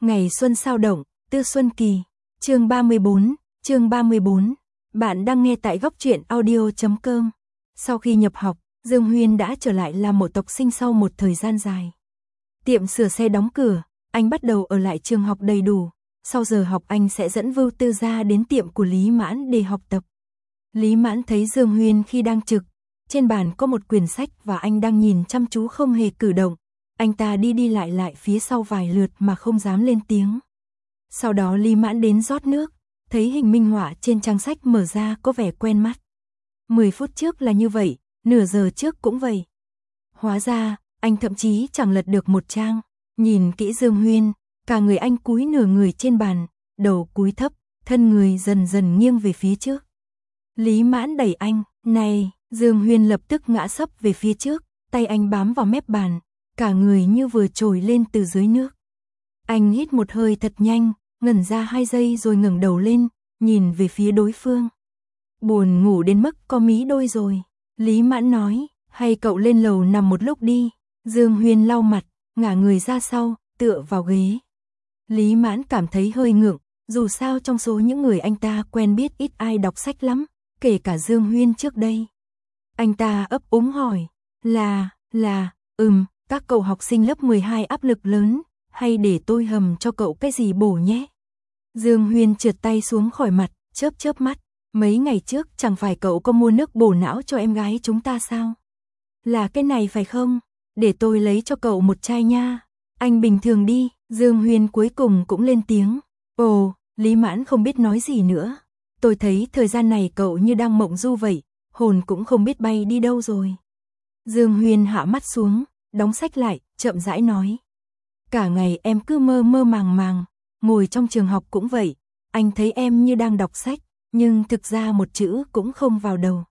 Ngày xuân sao động, Tư Xuân Kỳ, chương 34. Bạn đang nghe tại góc truyện audio.com. Sau khi nhập học, Dương Huyên đã trở lại làm mộ tộc sinh sau một thời gian dài. Tiệm sửa xe đóng cửa, anh bắt đầu ở lại trường học đầy đủ. Sau giờ học anh sẽ dẫn Vưu Tư gia đến tiệm của Lý Mãn để học tập. Lý Mãn thấy Dương Huyên khi đang trực. Trên bàn có một quyển sách và anh đang nhìn chăm chú không hề cử động. Anh ta đi lại phía sau vài lượt mà không dám lên tiếng. Sau đó Lý Mãn đến rót nước, thấy hình minh họa trên trang sách mở ra có vẻ quen mắt. 10 phút trước là như vậy, nửa giờ trước cũng vậy. Hóa ra, anh thậm chí chẳng lật được một trang. Nhìn kỹ Dương Huyên, cả người anh cúi nửa người trên bàn, đầu cúi thấp, thân người dần dần nghiêng về phía trước. Lý Mãn đẩy anh, này, Dương Huyên lập tức ngã sấp về phía trước, tay anh bám vào mép bàn, cả người như vừa trồi lên từ dưới nước. Anh hít một hơi thật nhanh, ngẩn ra 2 giây rồi ngẩng đầu lên, nhìn về phía đối phương. Buồn ngủ đến mức có mí đôi rồi. Lý Mãn nói, hay cậu lên lầu nằm một lúc đi. Dương Huyên lau mặt, ngả người ra sau, tựa vào ghế. Lý Mãn cảm thấy hơi ngượng, dù sao trong số những người anh ta quen biết ít ai đọc sách lắm, kể cả Dương Huyên trước đây. Anh ta ấp úng hỏi, các cậu học sinh lớp 12 áp lực lớn, hay để tôi hầm cho cậu cái gì bổ nhé. Dương Huyên trượt tay xuống khỏi mặt, chớp mắt, mấy ngày trước chẳng phải cậu có mua nước bổ não cho em gái chúng ta sao? Là cái này phải không? Để tôi lấy cho cậu một chai nha. Anh bình thường đi. Dương Huyên cuối cùng cũng lên tiếng. Ồ, Lý Mãn không biết nói gì nữa. Tôi thấy thời gian này cậu như đang mộng du vậy, hồn cũng không biết bay đi đâu rồi. Dương Huyên hạ mắt xuống, đóng sách lại, chậm rãi nói. Cả ngày em cứ mơ màng, ngồi trong trường học cũng vậy, anh thấy em như đang đọc sách, nhưng thực ra một chữ cũng không vào đầu.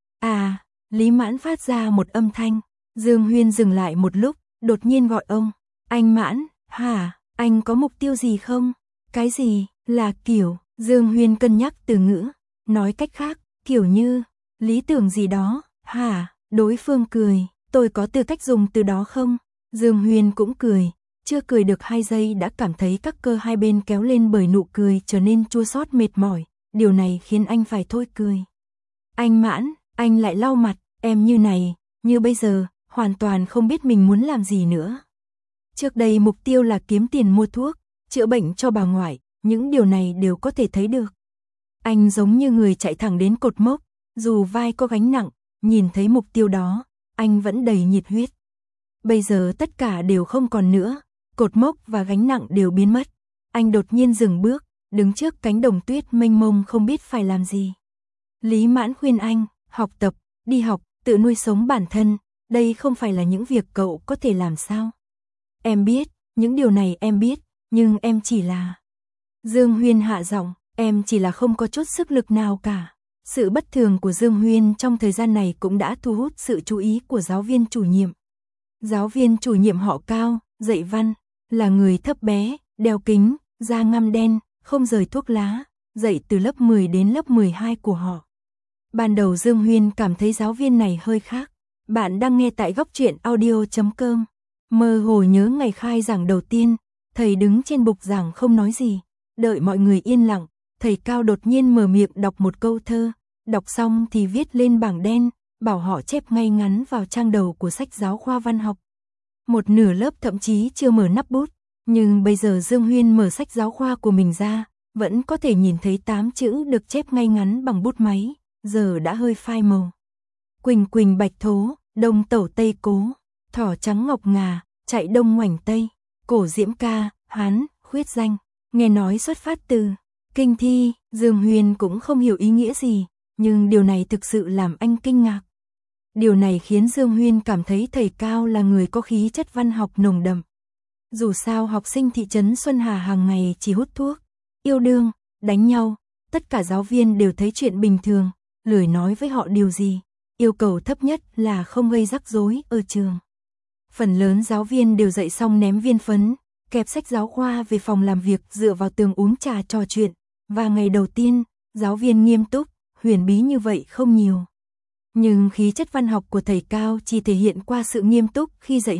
À, Lý Mãn phát ra một âm thanh. Dương Huyên dừng lại một lúc, đột nhiên gọi ông. Anh Mãn, hả, anh có mục tiêu gì không? Cái gì, là kiểu, Dương Huyên cân nhắc từ ngữ, nói cách khác, kiểu như, lý tưởng gì đó, hả? Đối phương cười, tôi có tư cách dùng từ đó không? Dương Huyên cũng cười, chưa cười được 2 giây đã cảm thấy các cơ hai bên kéo lên bởi nụ cười trở nên chua xót mệt mỏi, điều này khiến anh phải thôi cười. Anh Mãn, anh lại lau mặt, em như này, như bây giờ, hoàn toàn không biết mình muốn làm gì nữa. Trước đây mục tiêu là kiếm tiền mua thuốc, chữa bệnh cho bà ngoại, những điều này đều có thể thấy được. Anh giống như người chạy thẳng đến cột mốc, dù vai có gánh nặng, nhìn thấy mục tiêu đó, anh vẫn đầy nhiệt huyết. Bây giờ tất cả đều không còn nữa, cột mốc và gánh nặng đều biến mất. Anh đột nhiên dừng bước, đứng trước cánh đồng tuyết mênh mông không biết phải làm gì. Lý Mãn khuyên anh, học tập, đi học, tự nuôi sống bản thân, đây không phải là những việc cậu có thể làm sao? Em biết, những điều này em biết, nhưng em chỉ là... Dương Huyên hạ giọng, em chỉ là không có chút sức lực nào cả. Sự bất thường của Dương Huyên trong thời gian này cũng đã thu hút sự chú ý của giáo viên chủ nhiệm. Giáo viên chủ nhiệm họ Cao, dạy văn, là người thấp bé, đeo kính, da ngăm đen, không rời thuốc lá, dạy từ lớp 10 đến lớp 12 của họ. Ban đầu Dương Huyên cảm thấy giáo viên này hơi khác. Bạn đang nghe tại góc truyện audio.com. Mơ hồ nhớ ngày khai giảng đầu tiên, thầy đứng trên bục giảng không nói gì, đợi mọi người yên lặng, thầy Cao đột nhiên mở miệng đọc một câu thơ, đọc xong thì viết lên bảng đen, bảo họ chép ngay ngắn vào trang đầu của sách giáo khoa văn học. Một nửa lớp thậm chí chưa mở nắp bút, nhưng bây giờ Dương Huyên mở sách giáo khoa của mình ra, vẫn có thể nhìn thấy 8 chữ được chép ngay ngắn bằng bút máy, giờ đã hơi phai màu. Quỳnh quỳnh bạch thố, đông tẩu tây cố, thỏ trắng ngọc ngà, chạy đông ngoảnh tây, cổ diễm ca, Hán, khuyết danh, nghe nói xuất phát từ kinh thi. Dương Huyên cũng không hiểu ý nghĩa gì, nhưng điều này thực sự làm anh kinh ngạc. Điều này khiến Dương Huyên cảm thấy thầy Cao là người có khí chất văn học nồng đậm. Dù sao học sinh thị trấn Xuân Hà hàng ngày chỉ hút thuốc, yêu đương, đánh nhau, tất cả giáo viên đều thấy chuyện bình thường, lười nói với họ điều gì. Yêu cầu thấp nhất là không gây rắc rối ở trường. Phần lớn giáo viên đều dạy xong ném viên phấn, kẹp sách giáo khoa về phòng làm việc dựa vào tường uống trà trò chuyện. Và ngày đầu tiên, giáo viên nghiêm túc, huyền bí như vậy không nhiều. Nhưng khí chất văn học của thầy Cao chỉ thể hiện qua sự nghiêm túc khi dạy học,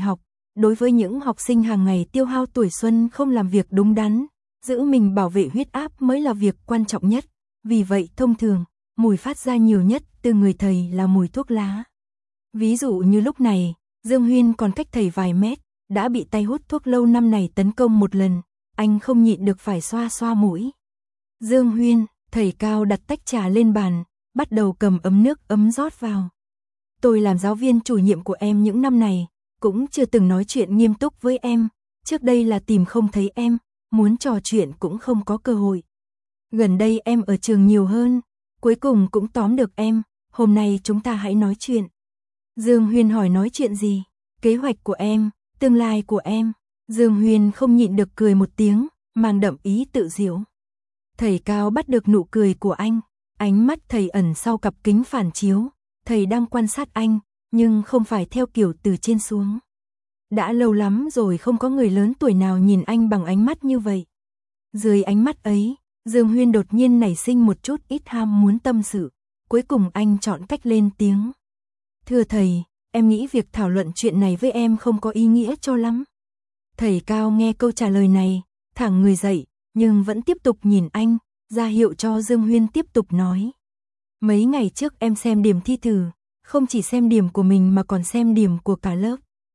đối với những học sinh hàng ngày tiêu hao tuổi xuân không làm việc đúng đắn, giữ mình bảo vệ huyết áp mới là việc quan trọng nhất. Vì vậy thông thường, mùi phát ra nhiều nhất từ người thầy là mùi thuốc lá. Ví dụ như lúc này, Dương Huyên còn cách thầy vài mét, đã bị tay hút thuốc lâu năm này tấn công một lần, anh không nhịn được phải xoa xoa mũi. Dương Huyên, thầy Cao đặt tách trà lên bàn, bắt đầu cầm ấm nước ấm rót vào. Tôi làm giáo viên chủ nhiệm của em những năm này, cũng chưa từng nói chuyện nghiêm túc với em, trước đây là tìm không thấy em, muốn trò chuyện cũng không có cơ hội. Gần đây em ở trường nhiều hơn, cuối cùng cũng tóm được em, hôm nay chúng ta hãy nói chuyện. Dương Huyên hỏi nói chuyện gì? Kế hoạch của em, tương lai của em. Dương Huyên không nhịn được cười một tiếng, mang đậm ý tự giễu. Thầy Cao bắt được nụ cười của anh, ánh mắt thầy ẩn sau cặp kính phản chiếu, thầy đang quan sát anh, nhưng không phải theo kiểu từ trên xuống. Đã lâu lắm rồi không có người lớn tuổi nào nhìn anh bằng ánh mắt như vậy. Dưới ánh mắt ấy, Dương Huyên đột nhiên nảy sinh một chút ít ham muốn tâm sự, cuối cùng anh chọn cách lên tiếng. Thưa thầy, em nghĩ việc thảo luận chuyện này với em không có ý nghĩa cho lắm. Thầy Cao nghe câu trả lời này, thẳng người dậy, nhưng vẫn tiếp tục nhìn anh, ra hiệu cho Dương Huyên tiếp tục nói. Mấy ngày trước em xem điểm thi thử, không chỉ xem điểm của mình mà còn xem điểm của cả lớp.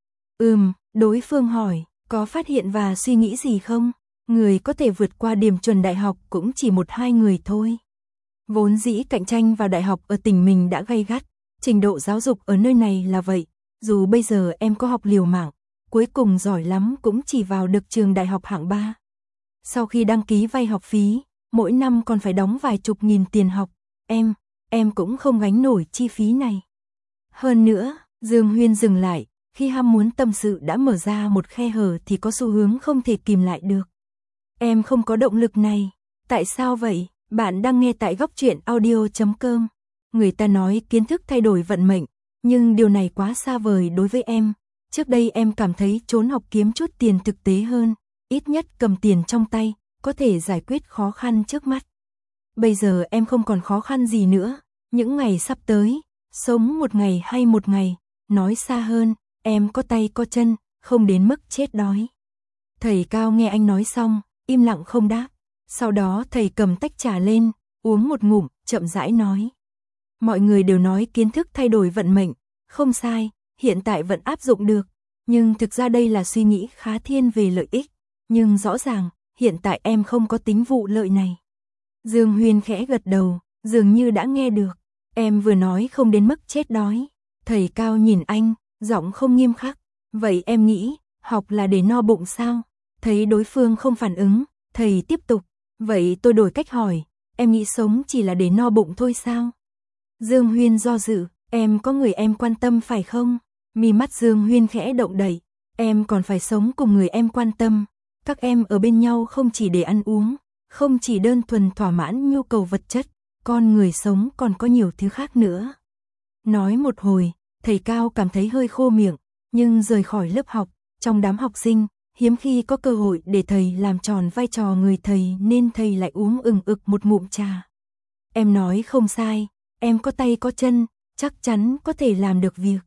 Đối phương hỏi, có phát hiện và suy nghĩ gì không? Người có thể vượt qua điểm chuẩn đại học cũng chỉ 1-2 người thôi. Vốn dĩ cạnh tranh vào đại học ở tỉnh mình đã gay gắt, trình độ giáo dục ở nơi này là vậy, dù bây giờ em có học liều mạng, cuối cùng giỏi lắm cũng chỉ vào được trường đại học hạng 3. Sau khi đăng ký vay học phí, mỗi năm còn phải đóng vài chục nghìn tiền học, em cũng không gánh nổi chi phí này. Hơn nữa, Dương Huyên dừng lại, khi ham muốn tâm sự đã mở ra một khe hở thì có xu hướng không thể kìm lại được. Em không có động lực này, tại sao vậy? Bạn đang nghe tại Góc Truyện Audio.com. Người ta nói kiến thức thay đổi vận mệnh, nhưng điều này quá xa vời đối với em. Trước đây em cảm thấy trốn học kiếm chút tiền thực tế hơn, ít nhất cầm tiền trong tay, có thể giải quyết khó khăn trước mắt. Bây giờ em không còn khó khăn gì nữa, những ngày sắp tới, sống một ngày hay một ngày, nói xa hơn, em có tay có chân, không đến mức chết đói. Thầy Cao nghe anh nói xong, im lặng không đáp. Sau đó thầy cầm tách trà lên, uống một ngụm, chậm rãi nói. Mọi người đều nói kiến thức thay đổi vận mệnh, không sai, hiện tại vẫn áp dụng được, nhưng thực ra đây là suy nghĩ khá thiên về lợi ích, nhưng rõ ràng, hiện tại em không có tính vụ lợi này. Dương Huyên khẽ gật đầu, dường như đã nghe được, em vừa nói không đến mức chết đói. Thầy Cao nhìn anh, giọng không nghiêm khắc, vậy em nghĩ, học là để no bụng sao? Thấy đối phương không phản ứng, thầy tiếp tục, vậy tôi đổi cách hỏi, em nghĩ sống chỉ là để no bụng thôi sao? Dương Huyên do dự, em có người em quan tâm phải không? Mi mắt Dương Huyên khẽ động đậy, em còn phải sống cùng người em quan tâm, các em ở bên nhau không chỉ để ăn uống, không chỉ đơn thuần thỏa mãn nhu cầu vật chất, con người sống còn có nhiều thứ khác nữa. Nói một hồi, thầy Cao cảm thấy hơi khô miệng, nhưng rời khỏi lớp học, trong đám học sinh, hiếm khi có cơ hội để thầy làm tròn vai trò người thầy nên thầy lại uống ực một ngụm trà. Em nói không sai, em có tay có chân, chắc chắn có thể làm được việc.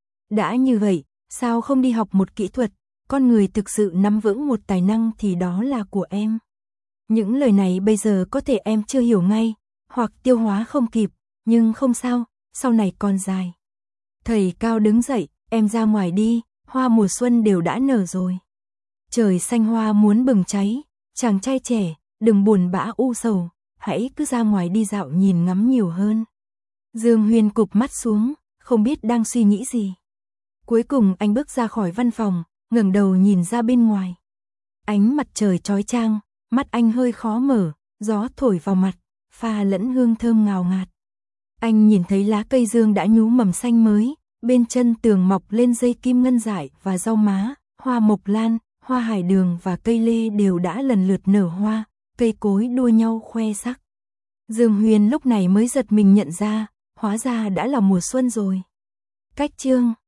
Đã như vậy, sao không đi học một kỹ thuật, con người thực sự nắm vững một tài năng thì đó là của em. Những lời này bây giờ có thể em chưa hiểu ngay, hoặc tiêu hóa không kịp, nhưng không sao, sau này còn dài. Thầy Cao đứng dậy, em ra ngoài đi, hoa mùa xuân đều đã nở rồi. Trời xanh hoa muốn bừng cháy, chàng trai trẻ, đừng buồn bã u sầu, hãy cứ ra ngoài đi dạo nhìn ngắm nhiều hơn. Dương Huyên cụp mắt xuống, không biết đang suy nghĩ gì. Cuối cùng anh bước ra khỏi văn phòng, ngẩng đầu nhìn ra bên ngoài. Ánh mặt trời chói chang, mắt anh hơi khó mở, gió thổi vào mặt, pha lẫn hương thơm ngào ngạt. Anh nhìn thấy lá cây dương đã nhú mầm xanh mới, bên chân tường mọc lên dây kim ngân dại và rau má, hoa mộc lan, hoa hải đường và cây lê đều đã lần lượt nở hoa, cây cối đua nhau khoe sắc. Dương Huyên lúc này mới giật mình nhận ra, hóa ra đã là mùa xuân rồi. Cách chương